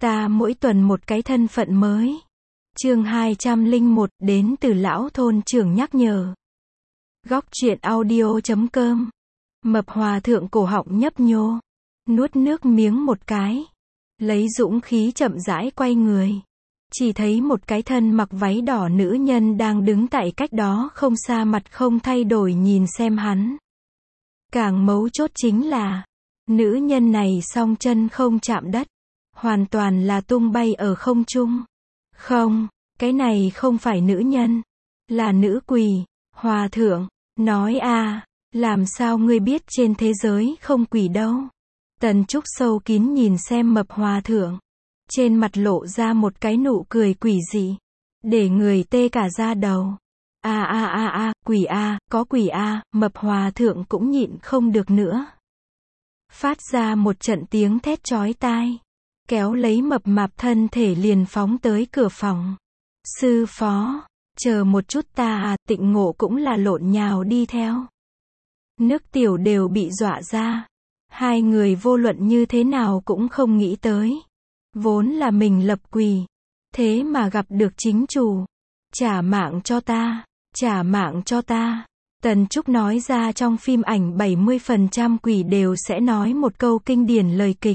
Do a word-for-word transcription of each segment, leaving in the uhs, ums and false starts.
Ta mỗi tuần một cái thân phận mới. Chương hai trăm lẻ một, đến từ lão thôn trưởng nhắc nhở. Góc truyện audio chấm com. Mập hòa thượng cổ họng nhấp nhô, nuốt nước miếng một cái, lấy dũng khí chậm rãi quay người. Chỉ thấy một cái thân mặc váy đỏ nữ nhân đang đứng tại cách đó không xa, mặt không thay đổi nhìn xem hắn. Càng mấu chốt chính là, nữ nhân này song chân không chạm đất, hoàn toàn là tung bay ở không trung. Không, cái này không phải nữ nhân, là nữ quỷ. Hòa thượng nói a, làm sao ngươi biết trên thế giới không quỷ đâu? Tần Trúc sâu kín nhìn xem mập hòa thượng, trên mặt lộ ra một cái nụ cười quỷ dị, để người tê cả da đầu. A a a a, quỷ a, có quỷ a, mập hòa thượng cũng nhịn không được nữa, phát ra một trận tiếng thét chói tai, kéo lấy mập mạp thân thể liền phóng tới cửa phòng. Sư phó, chờ một chút ta à, Tịnh Ngộ cũng là lộn nhào đi theo. Nước tiểu đều bị dọa ra. Hai người vô luận như thế nào cũng không nghĩ tới, vốn là mình lập quỷ, thế mà gặp được chính chủ. Trả mạng cho ta, trả mạng cho ta. Tần Trúc nói ra trong phim ảnh bảy mươi phần trăm quỷ đều sẽ nói một câu kinh điển lời kịch.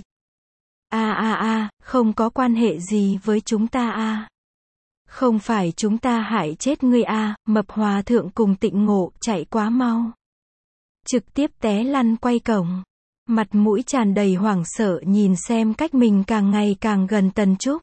A a a, không có quan hệ gì với chúng ta a. Không phải chúng ta hại chết ngươi a. Mập hòa thượng cùng Tịnh Ngộ chạy quá mau, trực tiếp té lăn quay cổng, mặt mũi tràn đầy hoảng sợ nhìn xem cách mình càng ngày càng gần Tần Trúc.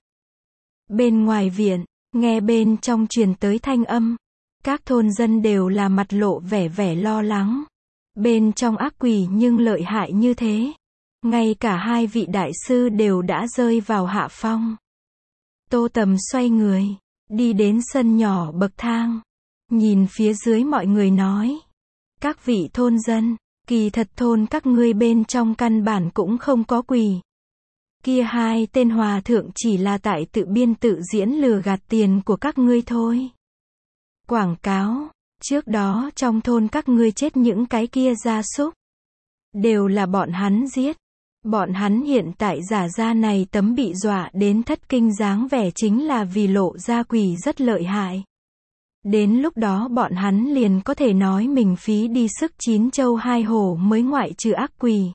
Bên ngoài viện, nghe bên trong truyền tới thanh âm, các thôn dân đều là mặt lộ vẻ vẻ lo lắng. Bên trong ác quỷ nhưng lợi hại như thế, ngay cả hai vị đại sư đều đã rơi vào hạ phong. Tô Tầm xoay người, đi đến sân nhỏ bậc thang, nhìn phía dưới mọi người nói: các vị thôn dân, kỳ thật thôn các ngươi bên trong căn bản cũng không có quỷ. Kia hai tên hòa thượng chỉ là tại tự biên tự diễn lừa gạt tiền của các ngươi thôi. Quảng cáo, trước đó trong thôn các ngươi chết những cái kia gia súc, đều là bọn hắn giết. Bọn hắn hiện tại giả ra này tấm bị dọa đến thất kinh dáng vẻ chính là vì lộ ra quỷ rất lợi hại. Đến lúc đó bọn hắn liền có thể nói mình phí đi sức chín châu hai hổ mới ngoại trừ ác quỷ.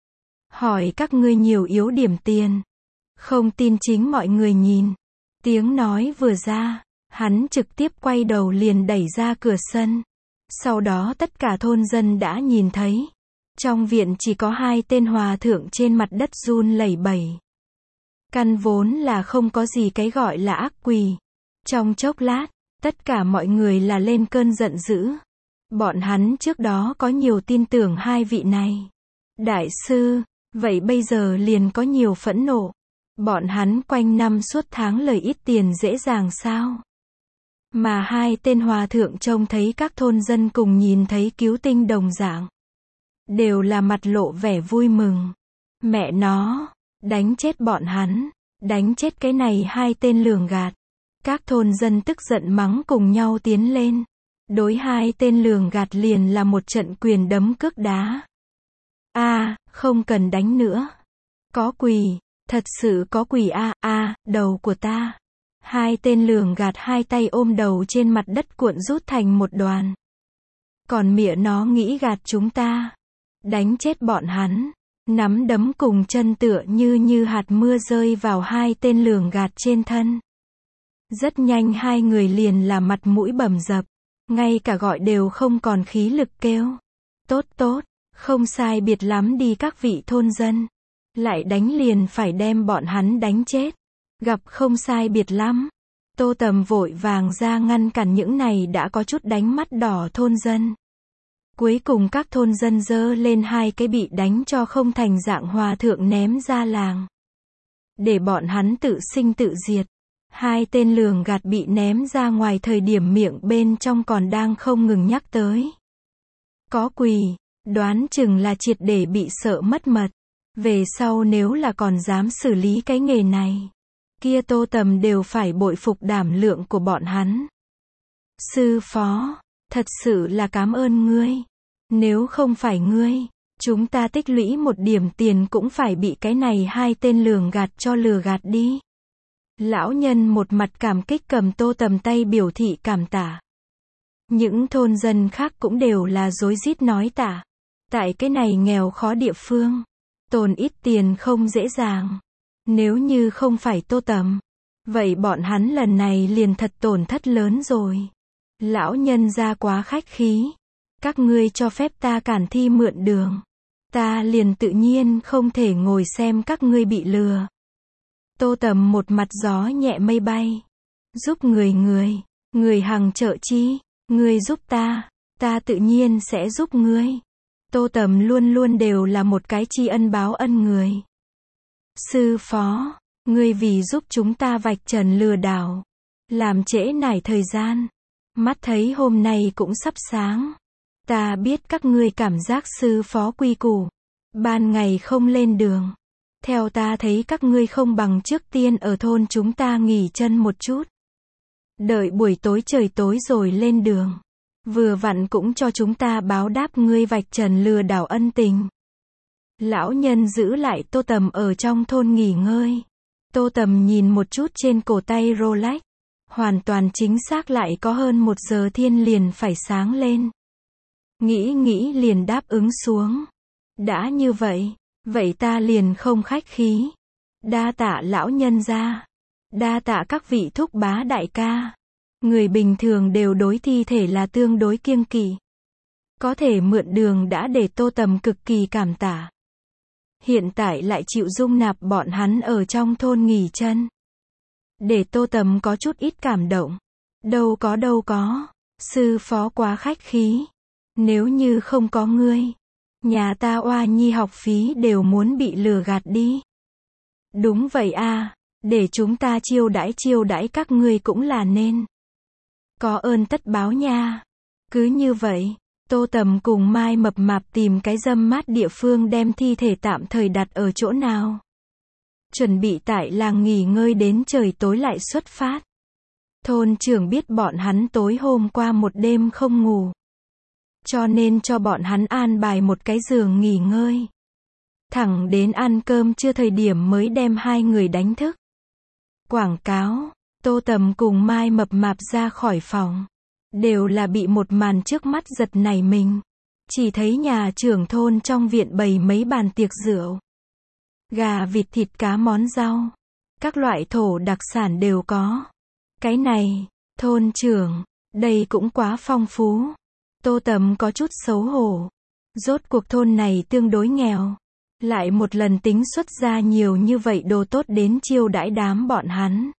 Hỏi các ngươi nhiều yếu điểm tiền. Không tin chính mọi người nhìn. Tiếng nói vừa ra, hắn trực tiếp quay đầu liền đẩy ra cửa sân. Sau đó tất cả thôn dân đã nhìn thấy, trong viện chỉ có hai tên hòa thượng trên mặt đất run lẩy bẩy. Căn vốn là không có gì cái gọi là ác quỷ. Trong chốc lát, tất cả mọi người là lên cơn giận dữ. Bọn hắn trước đó có nhiều tin tưởng hai vị này. Đại sư, vậy bây giờ liền có nhiều phẫn nộ. Bọn hắn quanh năm suốt tháng lời ít tiền dễ dàng sao? Mà hai tên hòa thượng trông thấy các thôn dân cùng nhìn thấy cứu tinh đồng dạng, đều là mặt lộ vẻ vui mừng. Mẹ nó, đánh chết bọn hắn, đánh chết cái này hai tên lường gạt. Các thôn dân tức giận mắng cùng nhau tiến lên, đối hai tên lường gạt liền là một trận quyền đấm cước đá. A, không cần đánh nữa. Có quỷ, thật sự có quỷ a, a, đầu của ta. Hai tên lường gạt hai tay ôm đầu trên mặt đất cuộn rút thành một đoàn. Còn mịa nó nghĩ gạt chúng ta. Đánh chết bọn hắn. Nắm đấm cùng chân tựa như như hạt mưa rơi vào hai tên lường gạt trên thân. Rất nhanh hai người liền là mặt mũi bầm dập, ngay cả gọi đều không còn khí lực kêu. Tốt tốt, không sai biệt lắm đi các vị thôn dân. Lại đánh liền phải đem bọn hắn đánh chết. Gặp không sai biệt lắm. Tô Tầm vội vàng ra ngăn cản những này đã có chút đánh mắt đỏ thôn dân. Cuối cùng các thôn dân giơ lên hai cái bị đánh cho không thành dạng hòa thượng ném ra làng, để bọn hắn tự sinh tự diệt. Hai tên lường gạt bị ném ra ngoài thời điểm miệng bên trong còn đang không ngừng nhắc tới. Có quỷ, đoán chừng là triệt để bị sợ mất mật. Về sau nếu là còn dám xử lý cái nghề này, kia Tô Tầm đều phải bội phục đảm lượng của bọn hắn. Sư phó, thật sự là cảm ơn ngươi. Nếu không phải ngươi, Chúng ta tích lũy một điểm tiền cũng phải bị cái này hai tên lường gạt cho lừa gạt đi. Lão nhân một mặt cảm kích cầm Tô Tầm tay biểu thị cảm tạ. Những thôn dân khác cũng đều là rối rít nói tạ. Tại cái này nghèo khó địa phương, tồn ít tiền không dễ dàng. Nếu như không phải Tô Tầm, vậy bọn hắn lần này liền thật tổn thất lớn rồi. Lão nhân gia quá khách khí. Các ngươi cho phép ta cản thi mượn đường. Ta liền tự nhiên không thể ngồi xem các ngươi bị lừa. Tô Tầm một mặt gió nhẹ mây bay. Giúp người người, người hằng trợ chi, ngươi giúp ta, ta tự nhiên sẽ giúp ngươi. Tô Tầm luôn luôn đều là một cái tri ân báo ân người. Sư phó, ngươi vì giúp chúng ta vạch trần lừa đảo, làm trễ nải thời gian. Mắt thấy hôm nay cũng sắp sáng. Ta biết các ngươi cảm giác sư phó quy củ, ban ngày không lên đường. Theo ta thấy các ngươi không bằng trước tiên ở thôn chúng ta nghỉ chân một chút. Đợi buổi tối trời tối rồi lên đường. Vừa vặn cũng cho chúng ta báo đáp ngươi vạch trần lừa đảo ân tình. Lão nhân giữ lại Tô Tầm ở trong thôn nghỉ ngơi. Tô Tầm nhìn một chút trên cổ tay Rolex. Hoàn toàn chính xác lại có hơn một giờ thiên liền phải sáng lên. Nghĩ nghĩ liền đáp ứng xuống. Đã như vậy, vậy ta liền không khách khí. Đa tạ lão nhân gia. Đa tạ các vị thúc bá đại ca. Người bình thường đều đối thi thể là tương đối kiêng kỵ. Có thể mượn đường đã để Tô Tầm cực kỳ cảm tạ. Hiện tại lại chịu dung nạp bọn hắn ở trong thôn nghỉ chân. Để Tô Tầm có chút ít cảm động. Đâu có đâu có. Sư phó quá khách khí. Nếu như không có ngươi, nhà ta oa nhi học phí đều muốn bị lừa gạt đi. Đúng vậy a, để chúng ta chiêu đãi chiêu đãi các ngươi cũng là nên. Có ơn tất báo nha. Cứ như vậy, Tô Tầm cùng Mai Mập Mạp tìm cái râm mát địa phương đem thi thể tạm thời đặt ở chỗ nào. Chuẩn bị tại làng nghỉ ngơi đến trời tối lại xuất phát. Thôn trưởng biết bọn hắn tối hôm qua một đêm không ngủ. Cho nên cho bọn hắn an bài một cái giường nghỉ ngơi. Thẳng đến ăn cơm trưa thời điểm mới đem hai người đánh thức. Quảng cáo, Tô Tầm cùng Mai Mập Mạp ra khỏi phòng. Đều là bị một màn trước mắt giật nảy mình. Chỉ thấy nhà trưởng thôn trong viện bày mấy bàn tiệc rượu. Gà vịt thịt cá món rau. Các loại thổ đặc sản đều có. Cái này, thôn trưởng, đây cũng quá phong phú. Tô Tầm có chút xấu hổ. Rốt cuộc thôn này tương đối nghèo. Lại một lần tính xuất ra nhiều như vậy đồ tốt đến chiêu đãi đám bọn hắn.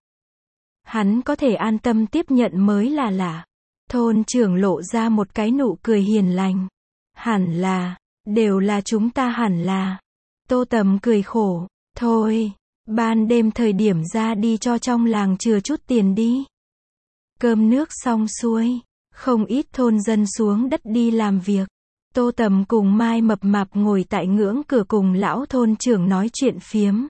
Hắn có thể an tâm tiếp nhận mới là lạ. Thôn trưởng lộ ra một cái nụ cười hiền lành. Hẳn là, đều là chúng ta hẳn là. Tô Tầm cười khổ. Thôi, ban đêm thời điểm ra đi cho trong làng chừa chút tiền đi. Cơm nước xong xuôi. Không ít thôn dân xuống đất đi làm việc. Tô Tầm cùng Mai Mập Mạp ngồi tại ngưỡng cửa cùng lão thôn trưởng nói chuyện phiếm.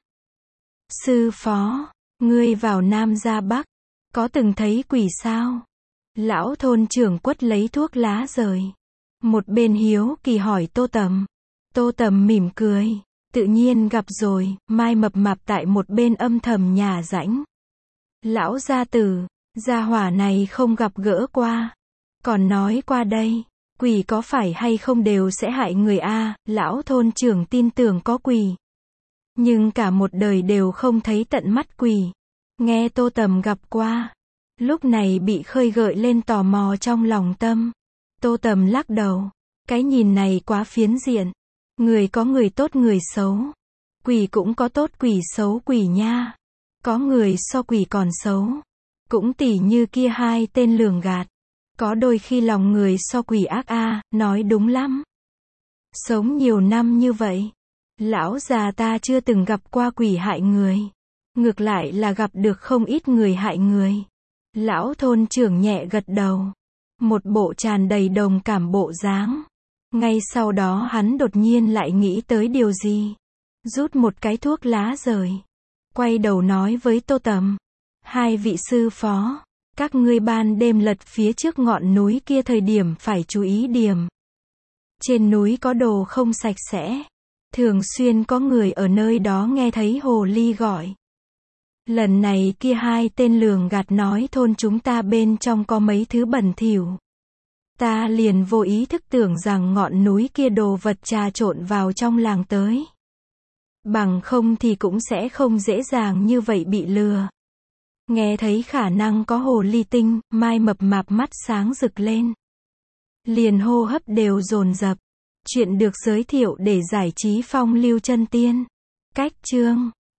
Sư phó, ngươi vào Nam ra Bắc, có từng thấy quỷ sao? Lão thôn trưởng quất lấy thuốc lá rời. Một bên hiếu kỳ hỏi Tô Tầm. Tô Tầm mỉm cười. Tự nhiên gặp rồi. Mai Mập Mạp tại một bên âm thầm nhà rãnh. Lão gia tử, gia hỏa này không gặp gỡ qua. Còn nói qua đây, quỷ có phải hay không đều sẽ hại người a. Lão thôn trưởng tin tưởng có quỷ. Nhưng cả một đời đều không thấy tận mắt quỷ. Nghe Tô Tầm gặp qua. Lúc này bị khơi gợi lên tò mò trong lòng tâm. Tô Tầm lắc đầu. Cái nhìn này quá phiến diện. Người có người tốt người xấu. Quỷ cũng có tốt quỷ xấu quỷ nha. Có người so quỷ còn xấu. Cũng tỉ như kia hai tên lường gạt. Có đôi khi lòng người so quỷ ác a, nói đúng lắm. Sống nhiều năm như vậy, lão già ta chưa từng gặp qua quỷ hại người. Ngược lại là gặp được không ít người hại người. Lão thôn trưởng nhẹ gật đầu. Một bộ tràn đầy đồng cảm bộ dáng. Ngay sau đó hắn đột nhiên lại nghĩ tới điều gì. Rút một cái thuốc lá rời. Quay đầu nói với Tô Tầm. Hai vị sư phó. Các ngươi ban đêm lật phía trước ngọn núi kia thời điểm phải chú ý điểm. Trên núi có đồ không sạch sẽ. Thường xuyên có người ở nơi đó nghe thấy hồ ly gọi. Lần này kia hai tên lường gạt nói thôn chúng ta bên trong có mấy thứ bẩn thỉu. Ta liền vô ý thức tưởng rằng ngọn núi kia đồ vật trà trộn vào trong làng tới. Bằng không thì cũng sẽ không dễ dàng như vậy bị lừa. Nghe thấy khả năng có hồ ly tinh, Mai mập mạp mắt sáng rực lên. Liền hô hấp đều dồn dập. Chuyện được giới thiệu để giải trí phong lưu chân tiên. Cách chương